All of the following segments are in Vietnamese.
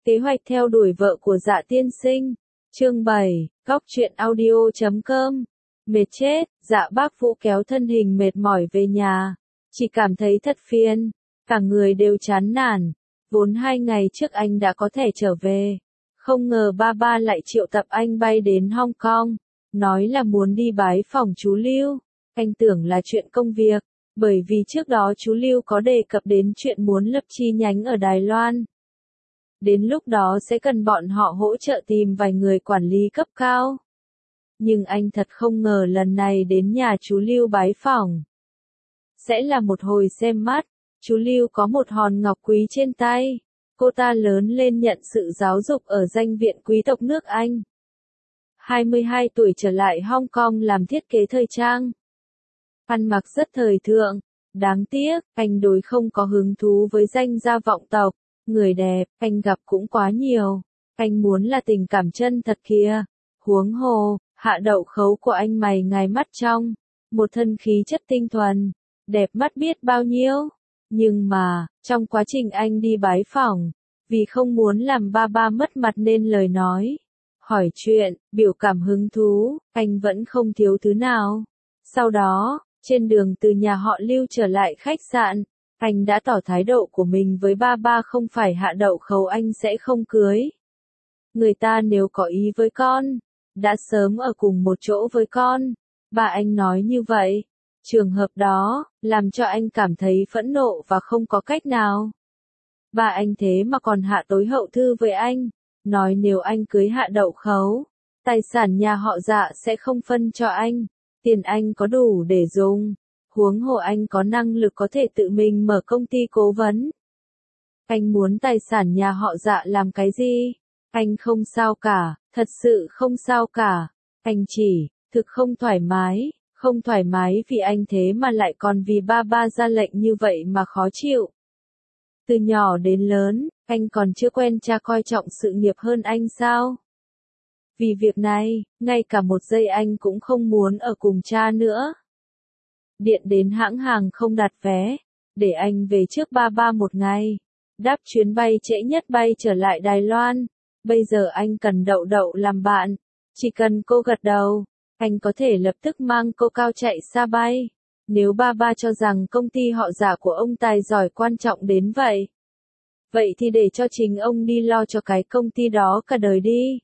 Kế hoạch theo đuổi vợ của Dạ tiên sinh. Chương 7, Góc truyện audio.com. Mệt chết, Dạ bác Vũ kéo thân hình mệt mỏi về nhà. Chỉ cảm thấy thật phiền, cả người đều chán nản. Vốn 2 ngày trước anh đã có thể trở về. Không ngờ ba lại triệu tập anh bay đến Hong Kong. Nói là muốn đi bái phỏng chú Lưu. Anh tưởng là chuyện công việc, bởi vì trước đó chú Lưu có đề cập đến chuyện muốn lập chi nhánh ở Đài Loan. Đến lúc đó sẽ cần bọn họ hỗ trợ tìm vài người quản lý cấp cao. Nhưng anh thật không ngờ lần này đến nhà chú Lưu bái phỏng. Sẽ là một hồi xem mắt, chú Lưu có một hòn ngọc quý trên tay. Cô ta lớn lên nhận sự giáo dục ở danh viện quý tộc nước Anh. 22 tuổi trở lại Hong Kong làm thiết kế thời trang. Ăn mặc rất thời thượng, đáng tiếc, anh đối không có hứng thú với danh gia vọng tộc. Người đẹp, anh gặp cũng quá nhiều. Anh muốn là tình cảm chân thật kia. Huống hồ, Hạ Đậu Khấu của anh mày ngài mắt trong. Một thân khí chất tinh thuần. Đẹp mắt biết bao nhiêu. Nhưng mà, trong quá trình anh đi bái phỏng, vì không muốn làm ba mất mặt nên lời nói. Hỏi chuyện, biểu cảm hứng thú, anh vẫn không thiếu thứ nào. Sau đó, trên đường từ nhà họ Lưu trở lại khách sạn, anh đã tỏ thái độ của mình với ba không phải Hạ Đậu Khấu anh sẽ không cưới. Người ta nếu có ý với con, đã sớm ở cùng một chỗ với con. Ba anh nói như vậy. Trường hợp đó, làm cho anh cảm thấy phẫn nộ và không có cách nào. Ba anh thế mà còn hạ tối hậu thư với anh. Nói nếu anh cưới Hạ Đậu Khấu, tài sản nhà họ Dạ sẽ không phân cho anh. Tiền anh có đủ để dùng. Huống hồ anh có năng lực có thể tự mình mở công ty cố vấn. Anh muốn tài sản nhà họ Dạ làm cái gì? Anh không sao cả, thật sự không sao cả. Anh chỉ, thực không thoải mái vì anh thế mà lại còn vì ba ra lệnh như vậy mà khó chịu. Từ nhỏ đến lớn, anh còn chưa quen cha coi trọng sự nghiệp hơn anh sao? Vì việc này, ngay cả một giây anh cũng không muốn ở cùng cha nữa. Điện đến hãng hàng không đặt vé, để anh về trước ba một ngày. Đáp chuyến bay trễ nhất bay trở lại Đài Loan. Bây giờ anh cần Đậu làm bạn. Chỉ cần cô gật đầu, anh có thể lập tức mang cô cao chạy xa bay. Nếu ba cho rằng công ty họ Dạ của ông tài giỏi quan trọng đến vậy. Vậy thì để cho chính ông đi lo cho cái công ty đó cả đời đi.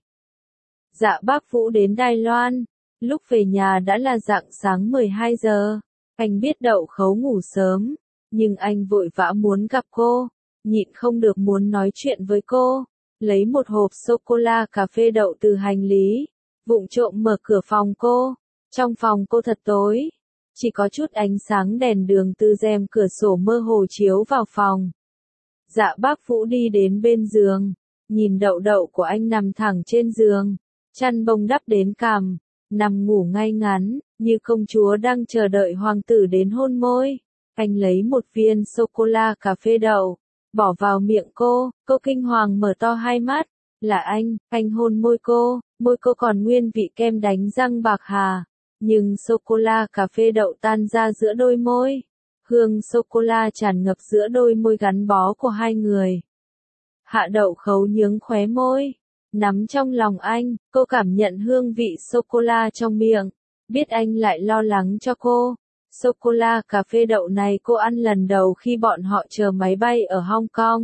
Dạ bác Vũ đến Đài Loan. Lúc về nhà đã là rạng sáng 12 giờ. Anh biết Đậu Khấu ngủ sớm, nhưng anh vội vã muốn gặp cô, nhịn không được muốn nói chuyện với cô. Lấy một hộp sô-cô-la cà phê đậu từ hành lý, vụng trộm mở cửa phòng cô. Trong phòng cô thật tối, chỉ có chút ánh sáng đèn đường từ rèm cửa sổ mơ hồ chiếu vào phòng. Dạ bác Vũ đi đến bên giường, nhìn Đậu của anh nằm thẳng trên giường, chăn bông đắp đến cằm, nằm ngủ ngay ngắn, như công chúa đang chờ đợi hoàng tử đến hôn môi. Anh lấy một viên sô-cô-la cà phê đậu, bỏ vào miệng cô kinh hoàng mở to hai mắt. Là anh hôn môi cô còn nguyên vị kem đánh răng bạc hà. Nhưng sô-cô-la cà phê đậu tan ra giữa đôi môi. Hương sô-cô-la tràn ngập giữa đôi môi gắn bó của hai người. Hạ Đậu Khấu nhướng khóe môi, nắm trong lòng anh, cô cảm nhận hương vị sô-cô-la trong miệng. Biết anh lại lo lắng cho cô. Sô-cô-la cà phê đậu này cô ăn lần đầu khi bọn họ chờ máy bay ở Hong Kong.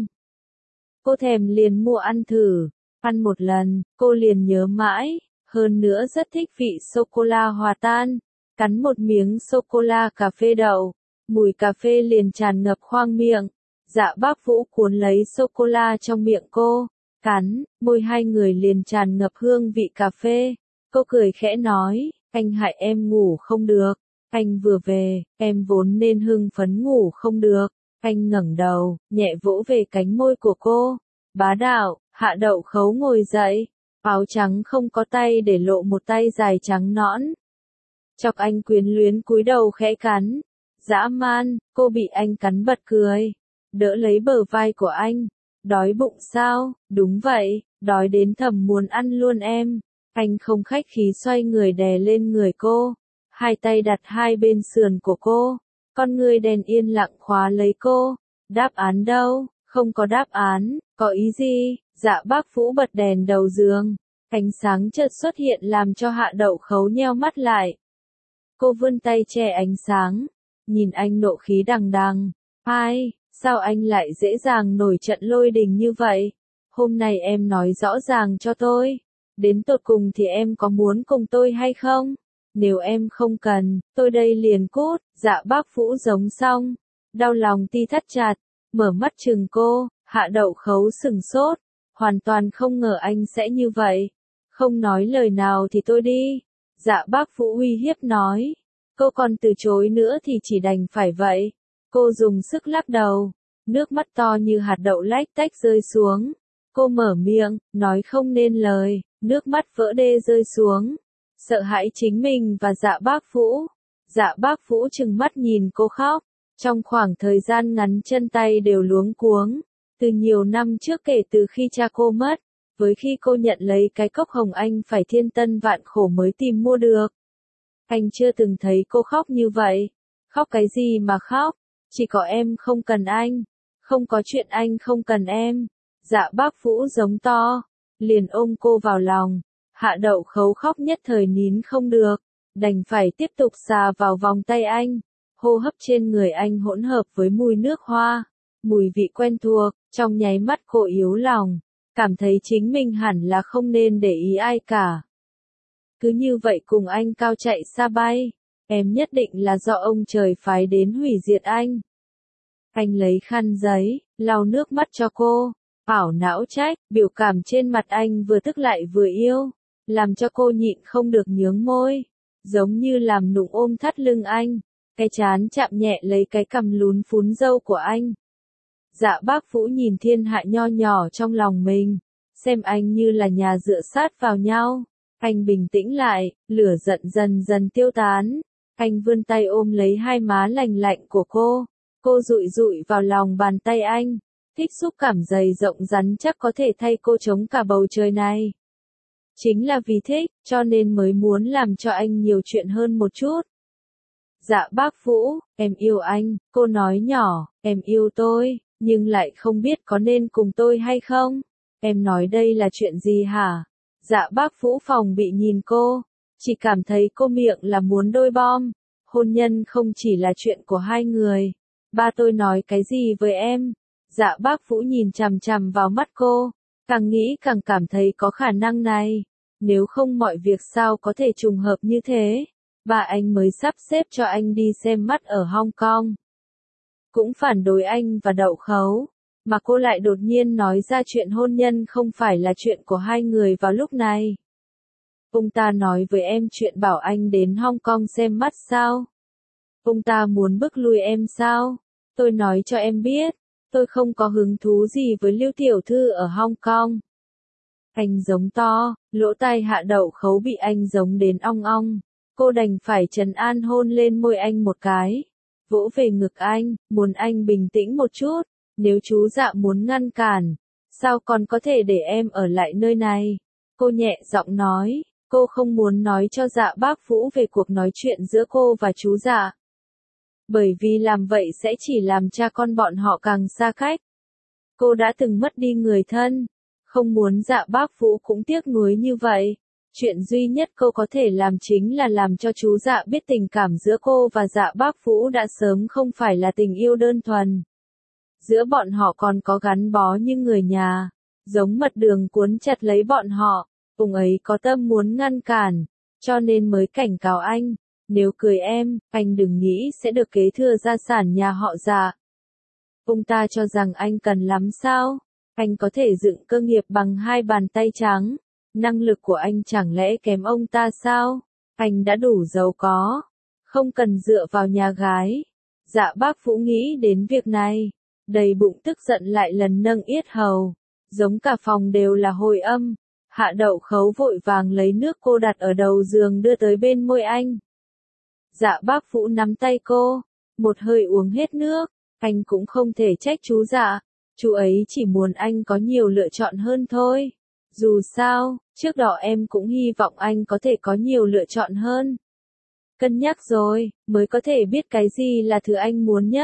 Cô thèm liền mua ăn thử. Ăn một lần, cô liền nhớ mãi. Hơn nữa rất thích vị sô-cô-la hòa tan. Cắn một miếng sô-cô-la cà phê đậu, mùi cà phê liền tràn ngập khoang miệng. Dạ bác Vũ cuốn lấy sô-cô-la trong miệng cô, cắn, môi hai người liền tràn ngập hương vị cà phê. Cô cười khẽ nói, anh hại em ngủ không được. Anh vừa về, em vốn nên hưng phấn ngủ không được. Anh ngẩng đầu, nhẹ vỗ về cánh môi của cô. Bá đạo, Hạ Đậu Khấu ngồi dậy. Áo trắng không có tay để lộ một tay dài trắng nõn. Chọc anh quyến luyến cúi đầu khẽ cắn. Dã man, cô bị anh cắn bật cười. Đỡ lấy bờ vai của anh. Đói bụng sao? Đúng vậy, đói đến thầm muốn ăn luôn em. Anh không khách khí xoay người đè lên người cô. Hai tay đặt hai bên sườn của cô. Con người đèn yên lặng khóa lấy cô. Đáp án đâu? Không có đáp án, có ý gì? Dạ bác Vũ bật đèn đầu giường. Ánh sáng chợt xuất hiện làm cho Hạ Đậu Khấu nheo mắt lại. Cô vươn tay che ánh sáng, nhìn anh nộ khí đằng đằng. Ai, sao anh lại dễ dàng nổi trận lôi đình như vậy? Hôm nay em nói rõ ràng cho tôi. Đến tột cùng thì em có muốn cùng tôi hay không? Nếu em không cần, tôi đây liền cút. Dạ bác Vũ giống xong. Đau lòng ti thắt chặt, mở mắt chừng cô, Hạ Đậu Khấu sừng sốt. Hoàn toàn không ngờ anh sẽ như vậy. Không nói lời nào thì tôi đi. Dạ bác Vũ uy hiếp nói. Cô còn từ chối nữa thì chỉ đành phải vậy. Cô dùng sức lắc đầu. Nước mắt to như hạt đậu lách tách rơi xuống. Cô mở miệng, nói không nên lời. Nước mắt vỡ đê rơi xuống. Sợ hãi chính mình và dạ bác Vũ. Dạ bác Vũ trừng mắt nhìn cô khóc. Trong khoảng thời gian ngắn chân tay đều luống cuống. Từ nhiều năm trước kể từ khi cha cô mất. Với khi cô nhận lấy cái cốc hồng anh phải thiên tân vạn khổ mới tìm mua được. Anh chưa từng thấy cô khóc như vậy. Khóc cái gì mà khóc? Chỉ có em không cần anh. Không có chuyện anh không cần em. Dạ bác Vũ giống to. Liền ôm cô vào lòng. Hạ Đậu Khấu khóc nhất thời nín không được. Đành phải tiếp tục xà vào vòng tay anh. Hô hấp trên người anh hỗn hợp với mùi nước hoa. Mùi vị quen thuộc. Trong nháy mắt cô yếu lòng. Cảm thấy chính mình hẳn là không nên để ý ai cả. Cứ như vậy cùng anh cao chạy xa bay. Em nhất định là do ông trời phái đến hủy diệt anh. Anh lấy khăn giấy, lau nước mắt cho cô. Ảo não trách, biểu cảm trên mặt anh vừa tức lại vừa yêu. Làm cho cô nhịn không được nhướng môi. Giống như làm nũng ôm thắt lưng anh. Cái trán chạm nhẹ lấy cái cằm lún phún râu của anh. Dạ bác Vũ nhìn thiên hạ nho nhỏ trong lòng mình. Xem anh như là nhà dựa sát vào nhau. Anh bình tĩnh lại, lửa giận dần dần tiêu tán. Anh vươn tay ôm lấy hai má lành lạnh của cô. Cô dụi dụi vào lòng bàn tay anh. Thích xúc cảm dày rộng rắn chắc có thể thay cô chống cả bầu trời này. Chính là vì thích, cho nên mới muốn làm cho anh nhiều chuyện hơn một chút. Dạ bác Vũ, em yêu anh, cô nói nhỏ, em yêu tôi, nhưng lại không biết có nên cùng tôi hay không. Em nói đây là chuyện gì hả? Dạ bác Vũ phòng bị nhìn cô, chỉ cảm thấy cô miệng là muốn đôi bom. Hôn nhân không chỉ là chuyện của hai người. Ba tôi nói cái gì với em? Dạ bác Vũ nhìn chằm chằm vào mắt cô, càng nghĩ càng cảm thấy có khả năng này. Nếu không mọi việc sao có thể trùng hợp như thế? Ba anh mới sắp xếp cho anh đi xem mắt ở Hong Kong. Cũng phản đối anh và Đậu Khấu. Mà cô lại đột nhiên nói ra chuyện hôn nhân không phải là chuyện của hai người vào lúc này. Ông ta nói với em chuyện bảo anh đến Hong Kong xem mắt sao? Ông ta muốn bức lui em sao? Tôi nói cho em biết, tôi không có hứng thú gì với Lưu tiểu thư ở Hong Kong. Anh giống to, lỗ tai Hạ Đậu Khấu bị anh giống đến ong ong. Cô đành phải trấn an hôn lên môi anh một cái. Vỗ về ngực anh, muốn anh bình tĩnh một chút. Nếu chú Dạ muốn ngăn cản, sao còn có thể để em ở lại nơi này? Cô nhẹ giọng nói, cô không muốn nói cho Dạ bác Vũ về cuộc nói chuyện giữa cô và chú Dạ. Bởi vì làm vậy sẽ chỉ làm cha con bọn họ càng xa cách. Cô đã từng mất đi người thân, không muốn Dạ bác Vũ cũng tiếc nuối như vậy. Chuyện duy nhất cô có thể làm chính là làm cho chú Dạ biết tình cảm giữa cô và Dạ bác Vũ đã sớm không phải là tình yêu đơn thuần. Giữa bọn họ còn có gắn bó như người nhà, giống mật đường cuốn chặt lấy bọn họ. Ông ấy có tâm muốn ngăn cản, cho nên mới cảnh cáo anh. Nếu cưới em, anh đừng nghĩ sẽ được kế thừa gia sản nhà họ Dạ. Ông ta cho rằng anh cần lắm sao? Anh có thể dựng cơ nghiệp bằng hai bàn tay trắng. Năng lực của anh chẳng lẽ kém ông ta sao? Anh đã đủ giàu có, không cần dựa vào nhà gái. Dạ bác Vũ nghĩ đến việc này, đầy bụng tức giận lại lần nâng yết hầu. Giống cả phòng đều là hồi âm. Hạ Đậu Khấu vội vàng lấy nước cô đặt ở đầu giường đưa tới bên môi anh. Dạ bác Vũ nắm tay cô, một hơi uống hết nước. Anh cũng không thể trách chú Dạ. Chú ấy chỉ muốn anh có nhiều lựa chọn hơn thôi. Dù sao, trước đó em cũng hy vọng anh có thể có nhiều lựa chọn hơn. Cân nhắc rồi, mới có thể biết cái gì là thứ anh muốn nhất.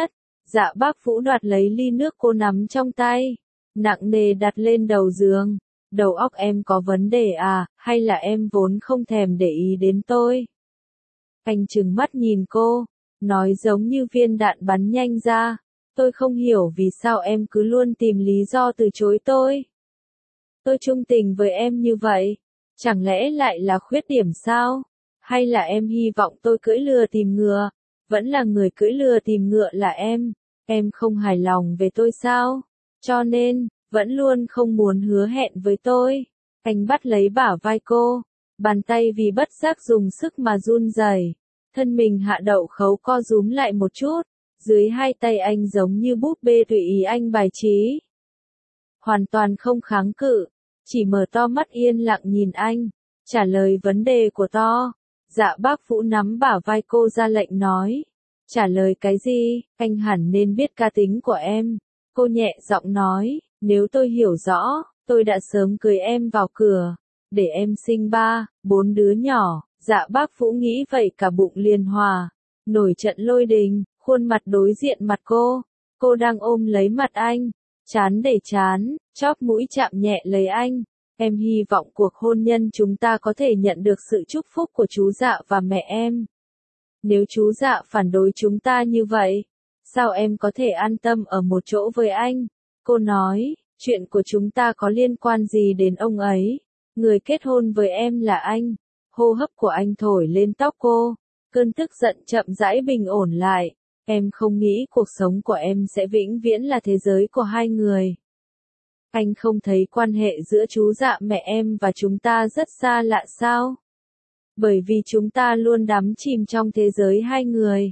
Dạ bác Vũ đoạt lấy ly nước cô nắm trong tay, nặng nề đặt lên đầu giường. Đầu óc em có vấn đề à, hay là em vốn không thèm để ý đến tôi? Anh trừng mắt nhìn cô, nói giống như viên đạn bắn nhanh ra. Tôi không hiểu vì sao em cứ luôn tìm lý do từ chối tôi. Tôi trung tình với em như vậy, chẳng lẽ lại là khuyết điểm sao? Hay là em hy vọng tôi cưỡi lừa tìm ngựa? Vẫn là người cưỡi lừa tìm ngựa là em không hài lòng về tôi sao? Cho nên, vẫn luôn không muốn hứa hẹn với tôi. Anh bắt lấy bả vai cô, bàn tay vì bất giác dùng sức mà run rẩy. Thân mình Hạ Đậu Khấu co rúm lại một chút, dưới hai tay anh giống như búp bê tùy ý anh bài trí. Hoàn toàn không kháng cự, chỉ mở to mắt yên lặng nhìn anh, trả lời vấn đề của to. Dạ bác Vũ nắm bả vai cô ra lệnh nói. Trả lời cái gì, anh hẳn nên biết cá tính của em. Cô nhẹ giọng nói, nếu tôi hiểu rõ, tôi đã sớm cưới em vào cửa, để em sinh 3, 4 đứa nhỏ. Dạ bác Vũ nghĩ vậy cả bụng liền hòa, nổi trận lôi đình, khuôn mặt đối diện mặt cô đang ôm lấy mặt anh, trán để trán, chóp mũi chạm nhẹ lấy anh. Em hy vọng cuộc hôn nhân chúng ta có thể nhận được sự chúc phúc của chú Dạ và mẹ em. Nếu chú Dạ phản đối chúng ta như vậy, sao em có thể an tâm ở một chỗ với anh? Cô nói, chuyện của chúng ta có liên quan gì đến ông ấy? Người kết hôn với em là anh. Hô hấp của anh thổi lên tóc cô, cơn tức giận chậm rãi bình ổn lại. Em không nghĩ cuộc sống của em sẽ vĩnh viễn là thế giới của hai người. Anh không thấy quan hệ giữa chú Dạ mẹ em và chúng ta rất xa lạ sao? Bởi vì chúng ta luôn đắm chìm trong thế giới hai người.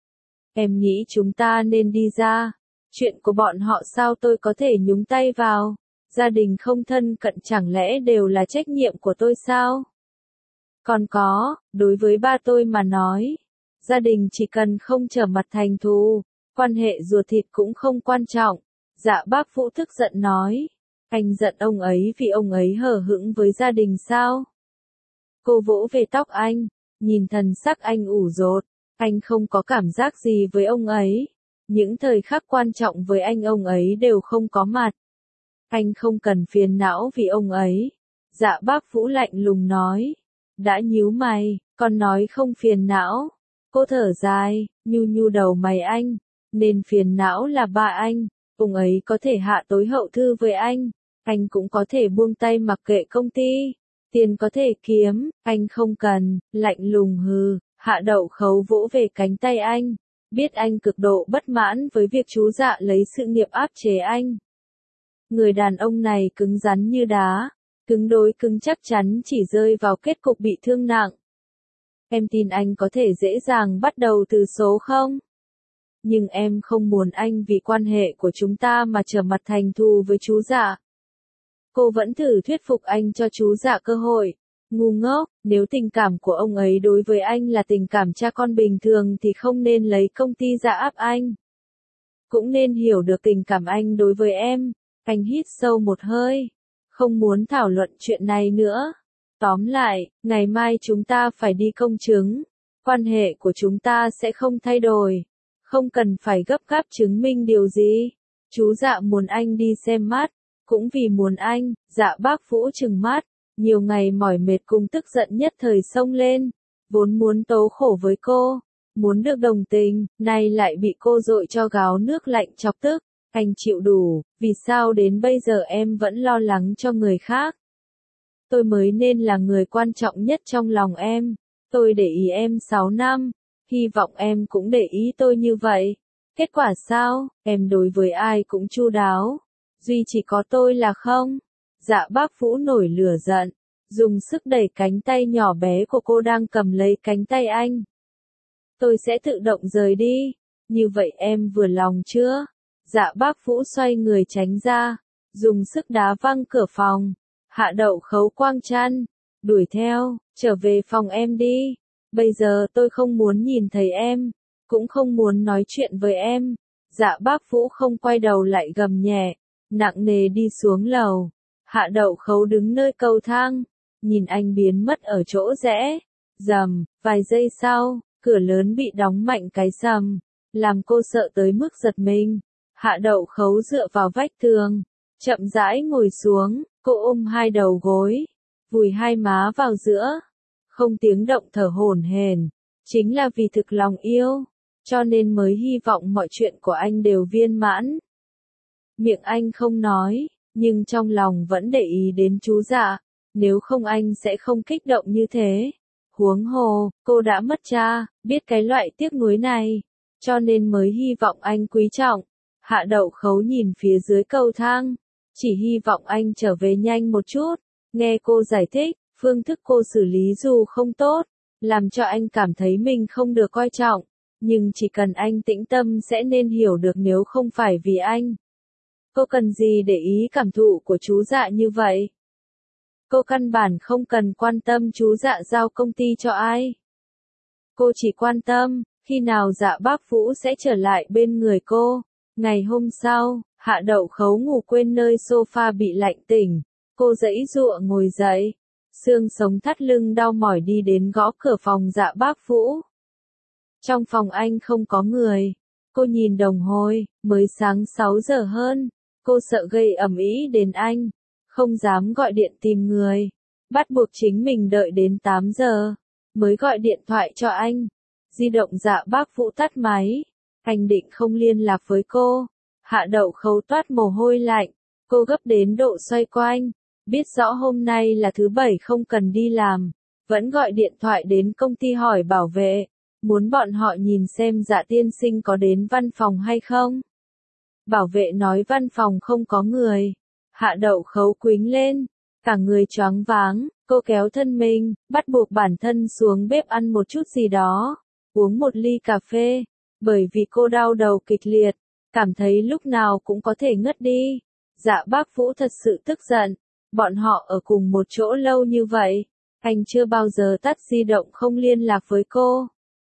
Em nghĩ chúng ta nên đi ra. Chuyện của bọn họ sao tôi có thể nhúng tay vào? Gia đình không thân cận chẳng lẽ đều là trách nhiệm của tôi sao? Còn có, đối với ba tôi mà nói, gia đình chỉ cần không trở mặt thành thù, quan hệ ruột thịt cũng không quan trọng. Dạ bác Vũ tức giận nói, anh giận ông ấy vì ông ấy hờ hững với gia đình sao? Cô vỗ về tóc anh, nhìn thần sắc anh ủ rột, anh không có cảm giác gì với ông ấy. Những thời khắc quan trọng với anh ông ấy đều không có mặt. Anh không cần phiền não vì ông ấy. Dạ bác Vũ lạnh lùng nói. Đã nhíu mày, còn nói không phiền não. Cô thở dài, nhu nhu đầu mày anh. Nên phiền não là ba anh. Ông ấy có thể hạ tối hậu thư với anh cũng có thể buông tay mặc kệ công ty. Tiền có thể kiếm, anh không cần, lạnh lùng hừ. Hạ Đậu Khấu vỗ về cánh tay anh. Biết anh cực độ bất mãn với việc chú Dạ lấy sự nghiệp áp chế anh. Người đàn ông này cứng rắn như đá, cứng đối cứng chắc chắn chỉ rơi vào kết cục bị thương nặng. Em tin anh có thể dễ dàng bắt đầu từ số không? Nhưng em không muốn anh vì quan hệ của chúng ta mà trở mặt thành thù với chú Dạ. Cô vẫn thử thuyết phục anh cho chú Dạ cơ hội. Ngu ngốc, nếu tình cảm của ông ấy đối với anh là tình cảm cha con bình thường thì không nên lấy công ty ra áp anh. Cũng nên hiểu được tình cảm anh đối với em. Anh hít sâu một hơi. Không muốn thảo luận chuyện này nữa. Tóm lại, ngày mai chúng ta phải đi công chứng. Quan hệ của chúng ta sẽ không thay đổi. Không cần phải gấp gáp chứng minh điều gì. Chú Dạ muốn anh đi xem mắt. Cũng vì muốn anh, Dạ bác Vũ trừng mắt. Nhiều ngày mỏi mệt cùng tức giận nhất thời xông lên. Vốn muốn tố khổ với cô. Muốn được đồng tình, nay lại bị cô dội cho gáo nước lạnh chọc tức. Anh chịu đủ, vì sao đến bây giờ em vẫn lo lắng cho người khác? Tôi mới nên là người quan trọng nhất trong lòng em. Tôi để ý em 6 năm, hy vọng em cũng để ý tôi như vậy. Kết quả sao? Em đối với ai cũng chu đáo. Duy chỉ có tôi là không? Dạ bác Vũ nổi lửa giận, dùng sức đẩy cánh tay nhỏ bé của cô đang cầm lấy cánh tay anh. Tôi sẽ tự động rời đi. Như vậy em vừa lòng chưa? Dạ bác Vũ xoay người tránh ra, dùng sức đá văng cửa phòng. Hạ Đậu Khấu quang chăn, đuổi theo, trở về phòng em đi. Bây giờ tôi không muốn nhìn thấy em, cũng không muốn nói chuyện với em. Dạ bác Vũ không quay đầu lại gầm nhẹ, nặng nề đi xuống lầu. Hạ Đậu Khấu đứng nơi cầu thang, nhìn anh biến mất ở chỗ rẽ. Rầm, vài giây sau, cửa lớn bị đóng mạnh cái sầm. làm cô sợ tới mức giật mình. Hạ Đậu Khấu dựa vào vách tường, chậm rãi ngồi xuống, cô ôm hai đầu gối, vùi hai má vào giữa, không tiếng động thở hổn hển. Chính là vì thực lòng yêu, cho nên mới hy vọng mọi chuyện của anh đều viên mãn. Miệng anh không nói, nhưng trong lòng vẫn để ý đến chú Dạ, nếu không anh sẽ không kích động như thế. Huống hồ, cô đã mất cha, biết cái loại tiếc nuối này, cho nên mới hy vọng anh quý trọng. Hạ Đậu Khấu nhìn phía dưới cầu thang, chỉ hy vọng anh trở về nhanh một chút. Nghe cô giải thích, phương thức cô xử lý dù không tốt, làm cho anh cảm thấy mình không được coi trọng, nhưng chỉ cần anh tĩnh tâm sẽ nên hiểu được nếu không phải vì anh. Cô cần gì để ý cảm thụ của chú Dạ như vậy? Cô căn bản không cần quan tâm chú Dạ giao công ty cho ai. Cô chỉ quan tâm, khi nào Dạ Bác Vũ sẽ trở lại bên người cô. Ngày hôm sau, Hạ Đậu Khấu ngủ quên nơi sofa bị lạnh tỉnh. Cô giãy giụa ngồi dậy. Xương sống thắt lưng đau mỏi đi đến gõ cửa phòng Dạ Bác Vũ. Trong phòng anh không có người. Cô nhìn đồng hồ, mới sáng 6 giờ hơn. Cô sợ gây ầm ĩ đến anh, không dám gọi điện tìm người. Bắt buộc chính mình đợi đến 8 giờ, mới gọi điện thoại cho anh. Di động Dạ Bác Vũ tắt máy. Anh định không liên lạc với cô. Hạ Đậu Khấu toát mồ hôi lạnh. Cô gấp đến độ xoay quanh. Biết rõ hôm nay là thứ bảy không cần đi làm. Vẫn gọi điện thoại đến công ty hỏi bảo vệ. Muốn bọn họ nhìn xem Dạ tiên sinh có đến văn phòng hay không. Bảo vệ nói văn phòng không có người. Hạ Đậu Khấu quĩnh lên. Cả người choáng váng. Cô kéo thân mình, bắt buộc bản thân xuống bếp ăn một chút gì đó. Uống một ly cà phê. Bởi vì cô đau đầu kịch liệt. Cảm thấy lúc nào cũng có thể ngất đi. Dạ Bác Vũ thật sự tức giận. Bọn họ ở cùng một chỗ lâu như vậy. Anh chưa bao giờ tắt di động không liên lạc với cô.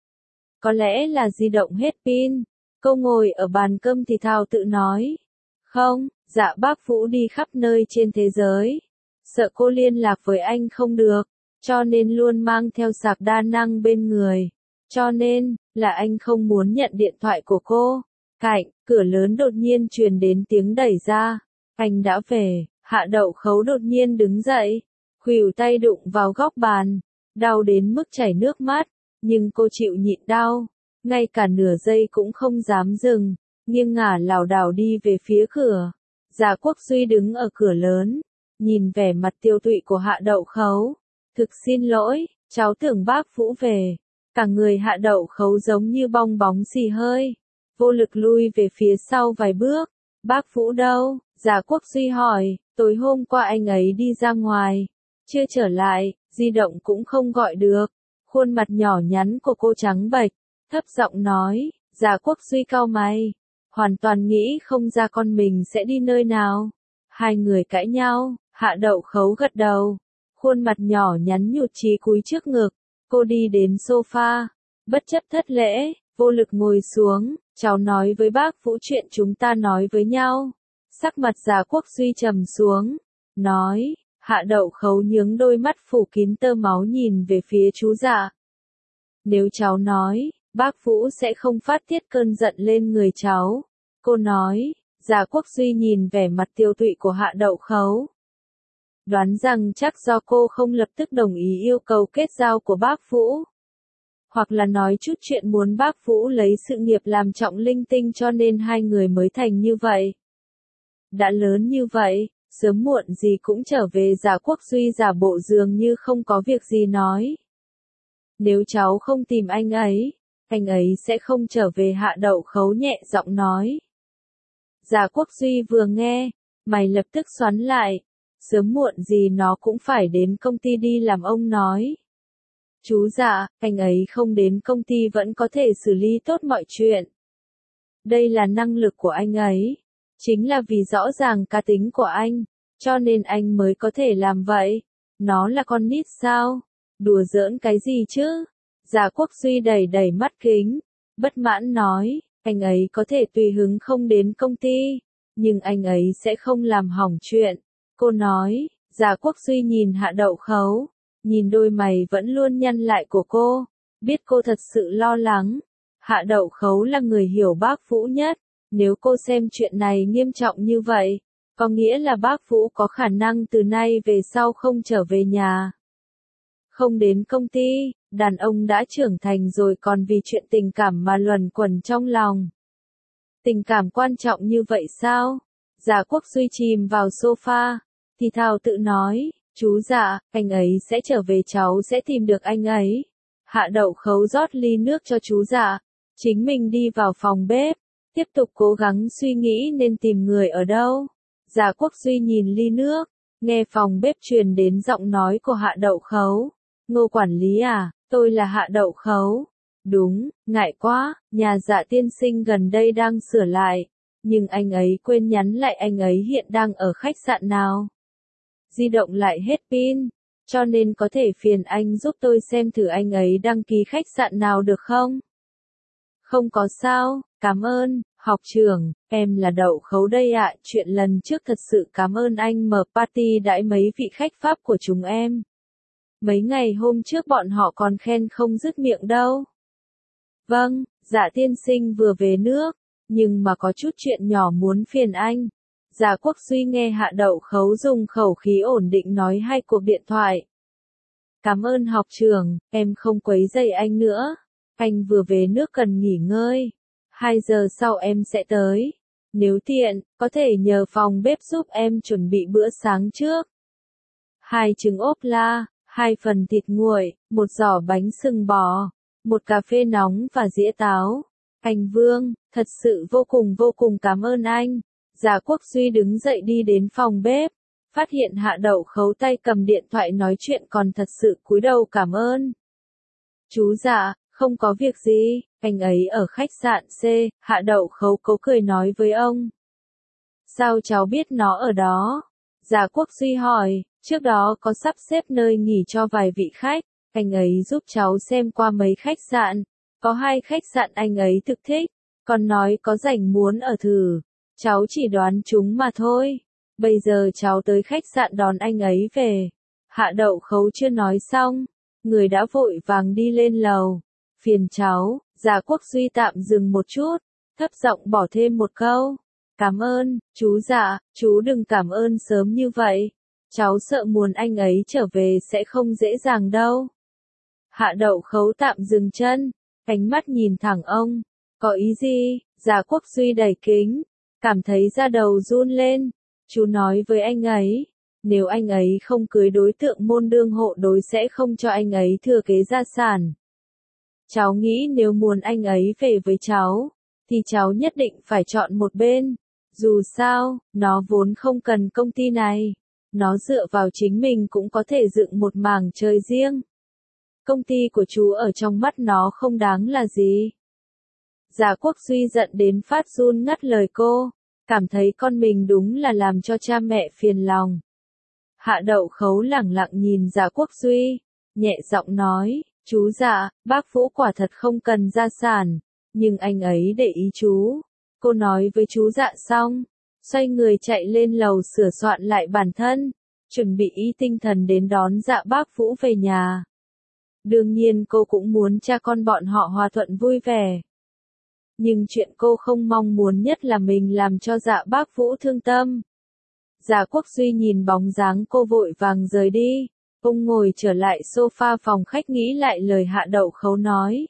Có lẽ là di động hết pin. Cô ngồi ở bàn cơm thì thào tự nói. Không, Dạ Bác Vũ đi khắp nơi trên thế giới. Sợ cô liên lạc với anh không được. Cho nên luôn mang theo sạc đa năng bên người. Cho nên, là anh không muốn nhận điện thoại của cô. Cạnh, cửa lớn đột nhiên truyền đến tiếng đẩy ra. Anh đã về. Hạ Đậu Khấu đột nhiên đứng dậy. Khuỷu tay đụng vào góc bàn. Đau đến mức chảy nước mắt. Nhưng cô chịu nhịn đau. Ngay cả nửa giây cũng không dám dừng. Nghiêng ngả lảo đảo đi về phía cửa. Dạ Quốc Duy đứng ở cửa lớn. Nhìn vẻ mặt tiêu tụy của Hạ Đậu Khấu. Thực xin lỗi, cháu tưởng bác Vũ về. Cả người Hạ Đậu Khấu giống như bong bóng xì hơi. Vô lực lui về phía sau vài bước. Bác Vũ đâu? Dạ Quốc Duy hỏi. Tối hôm qua anh ấy đi ra ngoài. Chưa trở lại, di động cũng không gọi được. Khuôn mặt nhỏ nhắn của cô trắng bệch. Thấp giọng nói. Dạ Quốc Duy cau mày. Hoàn toàn nghĩ không ra con mình sẽ đi nơi nào. Hai người cãi nhau. Hạ Đậu Khấu gật đầu. Khuôn mặt nhỏ nhắn nhụt chí cúi trước ngực. Cô đi đến sofa. Bất chấp thất lễ, vô lực ngồi xuống. Cháu nói với bác Vũ chuyện chúng ta nói với nhau. Sắc mặt Dạ Quốc Duy trầm xuống. Nói. Hạ Đậu Khấu nhướng đôi mắt phủ kín tơ máu nhìn về phía chú Dạ. Nếu cháu nói, bác Vũ sẽ không phát tiết cơn giận lên người cháu. Cô nói. Dạ Quốc Duy nhìn vẻ mặt tiêu tụy của Hạ Đậu Khấu. Đoán rằng chắc do cô không lập tức đồng ý yêu cầu kết giao của bác Vũ. Hoặc là nói chút chuyện muốn bác Vũ lấy sự nghiệp làm trọng linh tinh cho nên hai người mới thành như vậy. Đã lớn như vậy, sớm muộn gì cũng trở về. Dạ Quốc Duy giả bộ dường như không có việc gì nói. Nếu cháu không tìm anh ấy sẽ không trở về. Hạ Đậu Khấu nhẹ giọng nói. Dạ Quốc Duy vừa nghe, mày lập tức xoắn lại. Sớm muộn gì nó cũng phải đến công ty đi làm ông nói. Chú Dạ, anh ấy không đến công ty vẫn có thể xử lý tốt mọi chuyện. Đây là năng lực của anh ấy. Chính là vì rõ ràng cá tính của anh, cho nên anh mới có thể làm vậy. Nó là con nít sao? Đùa giỡn cái gì chứ? Dạ Quốc Duy đẩy đẩy mắt kính, bất mãn nói, anh ấy có thể tùy hứng không đến công ty, nhưng anh ấy sẽ không làm hỏng chuyện. Cô nói. Dạ Quốc Duy nhìn Hạ Đậu Khấu, nhìn đôi mày vẫn luôn nhăn lại của cô, biết cô thật sự lo lắng. Hạ Đậu Khấu là người hiểu bác Vũ nhất, nếu cô xem chuyện này nghiêm trọng như vậy, có nghĩa là bác Vũ có khả năng từ nay về sau không trở về nhà, không đến công ty, đàn ông đã trưởng thành rồi còn vì chuyện tình cảm mà luẩn quẩn trong lòng. Tình cảm quan trọng như vậy sao? Dạ Quốc Duy chìm vào sofa, thì thào tự nói, chú Dạ, anh ấy sẽ trở về, cháu sẽ tìm được anh ấy. Hạ Đậu Khấu rót ly nước cho chú Dạ, chính mình đi vào phòng bếp, tiếp tục cố gắng suy nghĩ nên tìm người ở đâu. Dạ Quốc Duy nhìn ly nước, nghe phòng bếp truyền đến giọng nói của Hạ Đậu Khấu. Ngô quản lý à, tôi là Hạ Đậu Khấu. Đúng, ngại quá, nhà Dạ tiên sinh gần đây đang sửa lại, nhưng anh ấy quên nhắn lại anh ấy hiện đang ở khách sạn nào. Di động lại hết pin, cho nên có thể phiền anh giúp tôi xem thử anh ấy đăng ký khách sạn nào được không? Không có sao, cảm ơn, học trưởng, em là Đậu Khấu đây ạ. Chuyện lần trước thật sự cảm ơn anh mở party đãi mấy vị khách Pháp của chúng em. Mấy ngày hôm trước bọn họ còn khen không dứt miệng đâu. Vâng, Dạ tiên sinh vừa về nước, nhưng mà có chút chuyện nhỏ muốn phiền anh. Dạ Quốc Duy nghe Hạ Đậu Khấu dùng khẩu khí ổn định nói 2 cuộc điện thoại. Cảm ơn học trưởng, em không quấy rầy anh nữa. Anh vừa về nước cần nghỉ ngơi. 2 giờ sau em sẽ tới. Nếu tiện, có thể nhờ phòng bếp giúp em chuẩn bị bữa sáng trước. 2 trứng ốp la, 2 phần thịt nguội, 1 giỏ bánh sừng bò, 1 cà phê nóng và dĩa táo. Anh Vương, thật sự vô cùng cảm ơn anh. Dạ Quốc Duy đứng dậy đi đến phòng bếp, phát hiện Hạ Đậu Khấu tay cầm điện thoại nói chuyện còn thật sự cúi đầu cảm ơn. Chú Dạ, không có việc gì, anh ấy ở khách sạn C, Hạ Đậu Khấu cố cười nói với ông. Sao cháu biết nó ở đó? Dạ Quốc Duy hỏi, trước đó có sắp xếp nơi nghỉ cho vài vị khách, anh ấy giúp cháu xem qua mấy khách sạn, có 2 khách sạn anh ấy thực thích, còn nói có rảnh muốn ở thử. Cháu chỉ đoán chúng mà thôi. Bây giờ cháu tới khách sạn đón anh ấy về. Hạ Đậu Khấu chưa nói xong, người đã vội vàng đi lên lầu. Phiền cháu, Dạ Quốc Duy tạm dừng một chút, thấp giọng bỏ thêm một câu. Cảm ơn, chú Dạ, chú đừng cảm ơn sớm như vậy. Cháu sợ muốn anh ấy trở về sẽ không dễ dàng đâu. Hạ Đậu Khấu tạm dừng chân, ánh mắt nhìn thẳng ông. Có ý gì? Dạ Quốc Duy đẩy kính, cảm thấy da đầu run lên. Chú nói với anh ấy, nếu anh ấy không cưới đối tượng môn đương hộ đối sẽ không cho anh ấy thừa kế gia sản. Cháu nghĩ nếu muốn anh ấy về với cháu, thì cháu nhất định phải chọn một bên. Dù sao, nó vốn không cần công ty này. Nó dựa vào chính mình cũng có thể dựng một mảng trời riêng. Công ty của chú ở trong mắt nó không đáng là gì. Dạ Quốc Duy giận đến phát run ngắt lời cô, cảm thấy con mình đúng là làm cho cha mẹ phiền lòng. Hạ Đậu Khấu lẳng lặng nhìn Dạ Quốc Duy, nhẹ giọng nói, chú Dạ, bác Vũ quả thật không cần gia sản, nhưng anh ấy để ý chú. Cô nói với chú Dạ xong, xoay người chạy lên lầu sửa soạn lại bản thân, chuẩn bị ý tinh thần đến đón Dạ bác Vũ về nhà. Đương nhiên cô cũng muốn cha con bọn họ hòa thuận vui vẻ. Nhưng chuyện cô không mong muốn nhất là mình làm cho Dạ bác Vũ thương tâm. Dạ Quốc Duy nhìn bóng dáng cô vội vàng rời đi, ông ngồi trở lại sofa phòng khách nghĩ lại lời Hạ Đậu Khấu nói.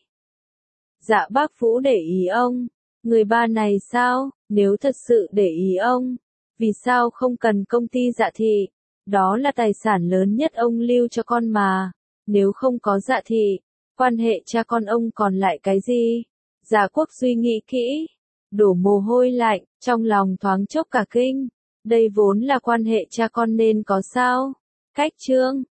Dạ bác Vũ để ý ông, người ba này sao, nếu thật sự để ý ông, vì sao không cần công ty Dạ thị, đó là tài sản lớn nhất ông lưu cho con mà, nếu không có Dạ thị, quan hệ cha con ông còn lại cái gì? Dạ Quốc Duy nghĩ kỹ, đổ mồ hôi lạnh, trong lòng thoáng chốc cả kinh. Đây vốn là quan hệ cha con nên có sao? Cách chương